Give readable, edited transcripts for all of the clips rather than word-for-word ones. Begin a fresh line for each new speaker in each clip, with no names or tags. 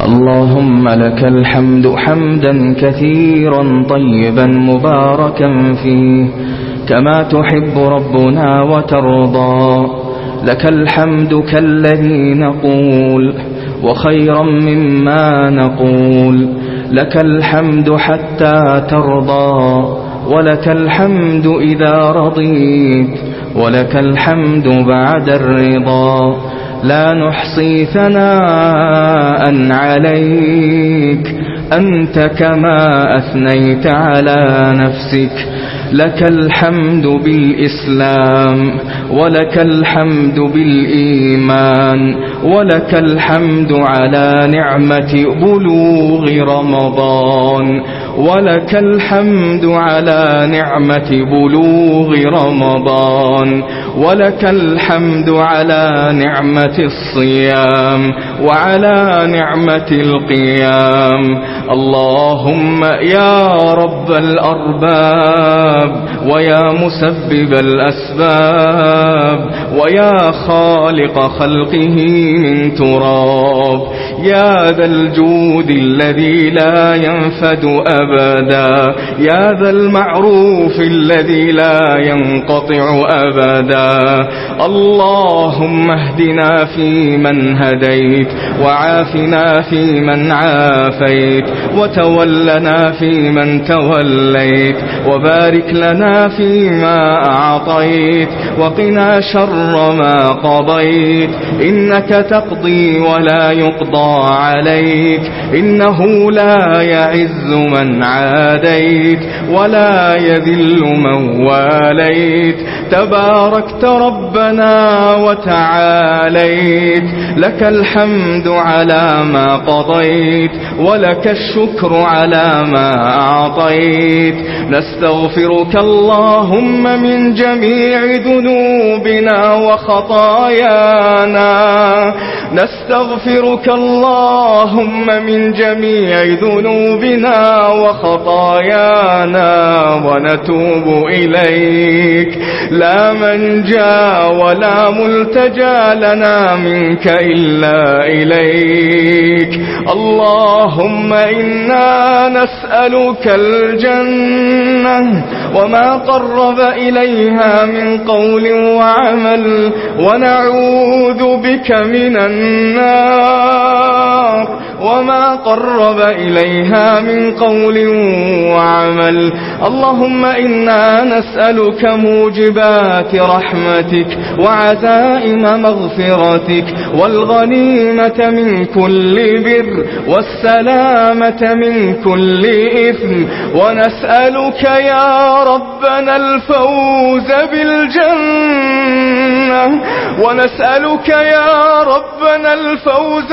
اللهم لك الحمد حمدا كثيرا طيبا مباركا فيه كما تحب ربنا وترضى. لك الحمد كالذي نقول وخيرا مما نقول. لك الحمد حتى ترضى، ولك الحمد إذا رضيت، ولك الحمد بعد الرضا. لا نحصي ثناء عليك، أنت كما أثنيت على نفسك. لك الحمد بالإسلام، ولك الحمد بالإيمان، ولك الحمد على نعمة بلوغ رمضان، ولك الحمد على نعمة بلوغ رمضان، ولك الحمد على نعمة الصيام وعلى نعمة القيام. اللهم يا رب الأرباب، ويا مسبب الأسباب، ويا خالق خلقه من تراب، يا ذا الجود الذي لا ينفد أبدا، يا ذا المعروف الذي لا ينقطع أبدا. اللهم اهدنا فيمن هديت، وعافنا فيمن عافيت، وتولنا فيمن توليت، وبارك لنا فيما أعطيت، وقنا شر ما قضيت. إنك تقضي ولا يقضى عليك، إنه لا يعز من عاديت ولا يذل من واليت. تباركت ربنا وتعاليت، لك الحمد على ما قضيت، ولك الشكر على ما أعطيت. نستغفرك اللهم من جميع ذنوبنا وخطايانا، نستغفرك اللهم من جميع ذنوبنا وخطايانا ونتوب إليك. لا منجا ولا ملتجا لنا منك إلا إليك. اللهم إنا نسألك الجنة وما قرب إليها من قول وعمل، ونعوذ بك من النار وما قرب إليها من قول وعمل. اللهم إنا نسألك موجبات رحمتك وعزائم مغفرتك، والغنيمة من كل بر، والسلامة من كل إثم. ونسألك يا ربنا الفوز بالجنة، ونسألك يا ربنا الفوز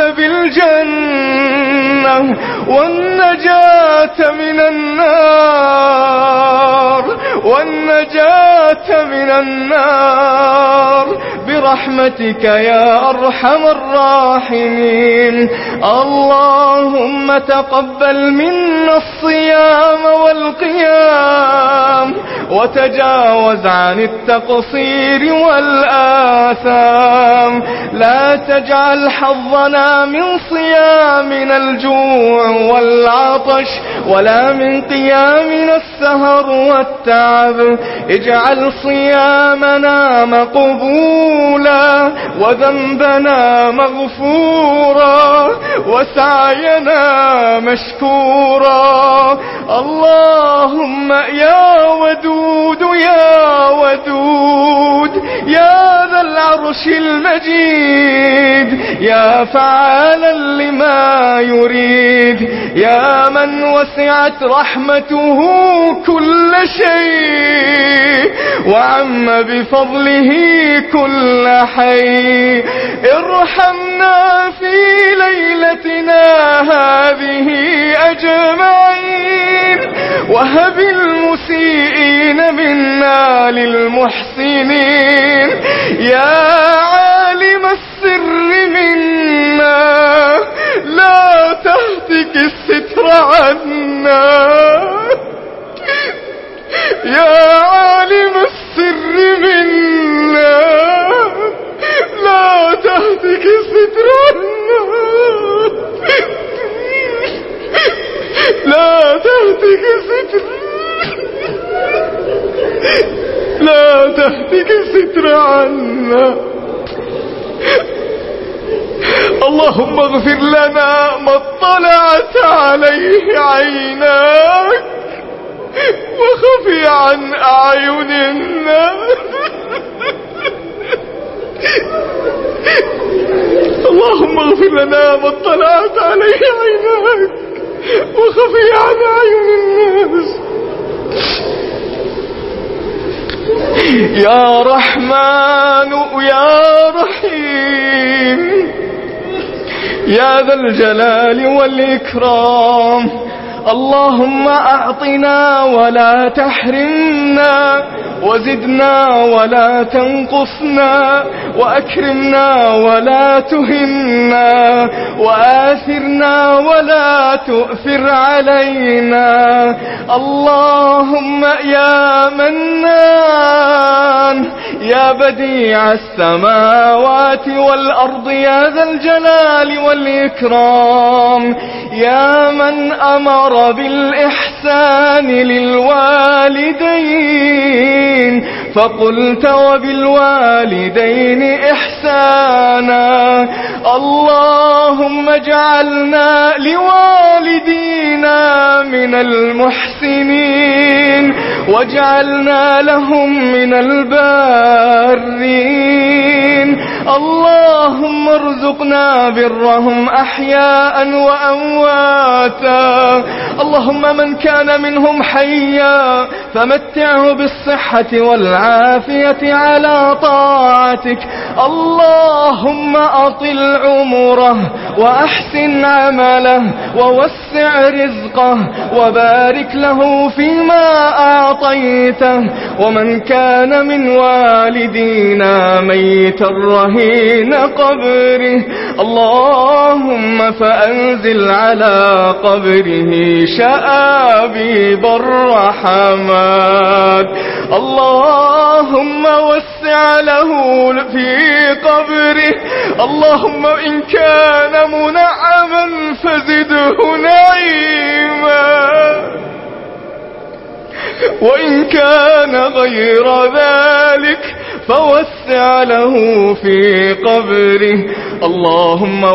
بالجنة والنجاة من النار، والنجاة من النار برحمتك يا أرحم الراحمين. اللهم تقبل منا الصيام والقيام، وتجاوز عن التقصير والآثام. لا تجعل حظنا من صيامنا الجوع والعطش، ولا من قيامنا السهر والتعب. اجعل صيامنا مقبولا، وذنبنا مغفورا، وسعينا مشكورا. اللهم يا ودود يا ودود، يا ذا العرش المجيد، يا فعالا لما يريد، يا من وسعت رحمته كل شيء، وعم بفضله كل حي. ارحمنا في ليلتنا هذه أجمعين، وهب المسيئين منا للمحسنين. يا عالم السر منا، لا تهتك الستر عنا. يا عالم السر منا، لا تهتك الستر عنا. تهتك ستر، لا تهتك ستر عنا. اللهم اغفر لنا ما اطلعت عليه عيناك وخفي عن أعين الناس. اللهم اغفر لنا ما اطلعت عليه عيناك وخفي عن أعين الناس. يا رحمن يا رحيم يا ذا الجلال والإكرام، اللهم أعطنا ولا تحرمنا، وزدنا ولا تنقصنا، وأكرمنا ولا تهنا، وآثرنا ولا تؤثر علينا. اللهم يا منان يا بديع السماوات والأرض يا ذا الجلال والإكرام، يا من أمر بالإحسان للوالدين فقلت وبالوالدين إحسانا. اللهم اجعلنا لوالدينا من المحسنين، واجعلنا لهم من البارين. اللهم ارزقنا برهم أحياء وأمواتا. اللهم من كان منهم حيا فمتعه بالصحة والعافية على طاعتك. اللهم أطل عمره وأحسن عمله ووسع رزقه وبارك له فيما أعطيته. ومن كان من والدينا ميتا رهين قبره، اللهم فأنزل على قبره شآبيب الرحمات. اللهم وسع له في قبره. اللهم إن كان منعما فزده نعيما، وإن كان غير ذلك فوسع له في قبره. اللهم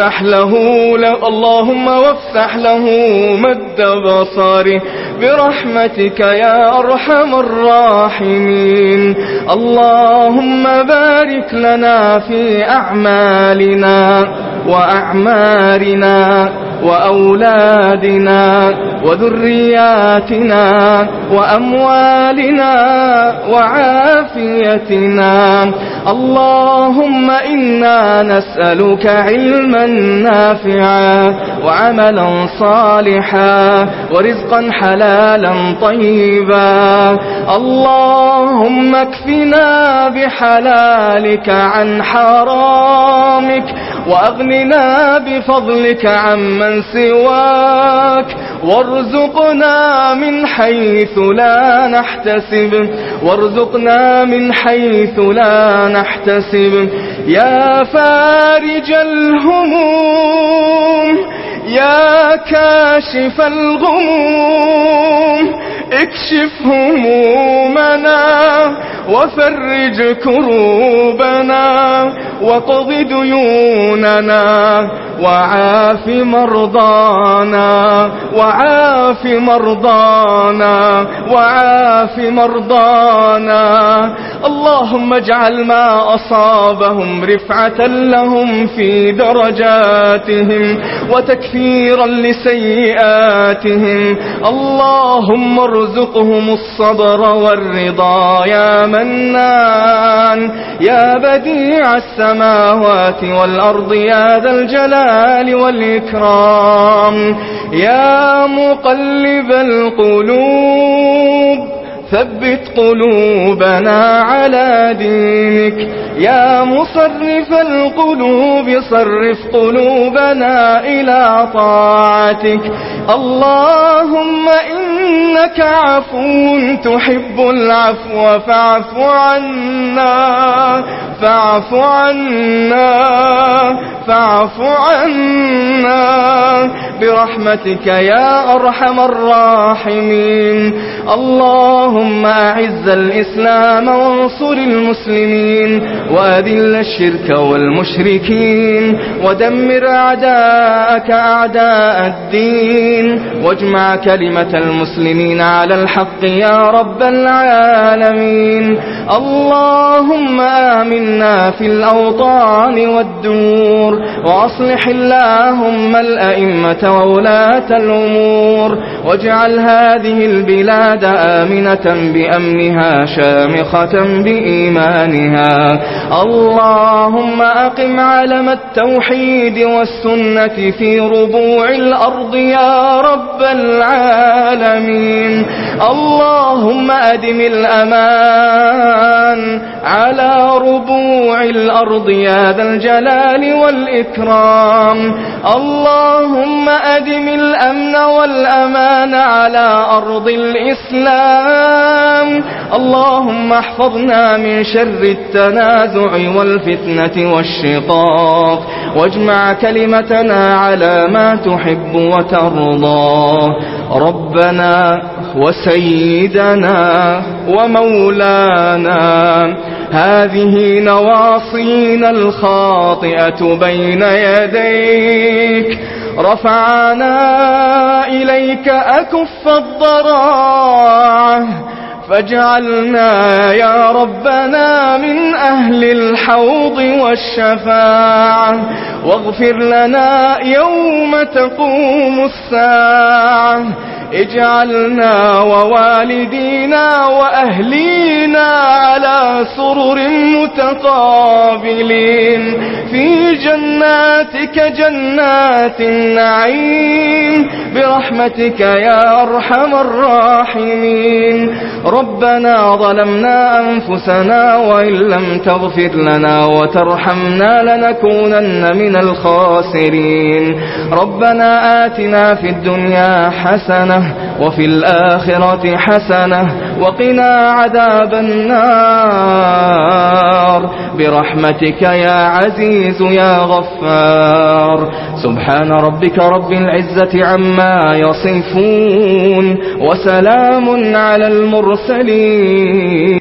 وافسح له مد بصره برحمتك يا أرحم الراحمين. اللهم بارك لنا في أعمالنا وأعمارنا وأولادنا وذرياتنا وأموالنا وعافيتنا. اللهم إنا نسألك علما نافعا وعملا صالحا ورزقا حلالا طيبا. اللهم اكفنا بحلالك عن حرامك، وأغننا بفضلك عمن سواك، وارزقنا من حيث لا نحتسب، وارزقنا من حيث لا نحتسب. يا فارج الهموم يا كاشف الغموم، اكشف همومنا وفرج كروبنا وقض ديوننا وعاف مرضانا وعاف مرضانا وعاف مرضانا. اللهم اجعل ما أصابهم رفعة لهم في درجاتهم وتكفيرا لسيئاتهم. اللهم ارزقهم الصبر والرضا يا منان يا بديع السماوات والأرض يا ذا الجلال والإكرام. يا مقلب القلوب ثبت قلوبنا على دينك. يا مصرف القلوب صرف قلوبنا إلى طاعتك. اللهم إنك عفو تحب العفو فاعف عنا فاعف عنا فاعف عنا
برحمتك يا أرحم الراحمين. اللهم أعز الإسلام وانصر المسلمين، وأذل الشرك والمشركين، ودمر أعداءك أعداء الدين، واجمع كلمة المسلمين على الحق يا رب العالمين. اللهم آمنا في الأوطان والدور، وأصلح اللهم الأئمة وولاة الأمور، واجعل هذه البلاد آمنة بأمنها شامخة بإيمانها. اللهم أقم علم التوحيد والسنة في ربوع الأرض يا رب العالمين. اللهم أدم الأمان على ربوع الأرض يا ذا الجلال والإكرام. اللهم أدم الأمن والأمان على أرض الإسلام. اللهم احفظنا من شر التنازع والفتنة والشقاق، واجمع كلمتنا على ما تحب وترضى. ربنا وسيدنا ومولانا، هذه نواصينا الخاطئة بين يديك، رفعنا إليك أكف الضراعة، فاجعلنا يا ربنا من أهل الحوض والشفاعة، واغفر لنا يوم تقوم الساعة. اجعلنا ووالدينا وأهلينا على سرر متقابلين في جناتك جنات النعيم برحمتك يا أرحم الراحمين. ربنا ظلمنا أنفسنا وإن لم تغفر لنا وترحمنا لنكونن من الخاسرين. ربنا آتنا في الدنيا حسنة وفي الآخرة حسنة وقنا عذاب النار برحمتك يا عزيز يا غفار. سبحان ربك رب العزة عما يصفون، وسلام على المرسلين.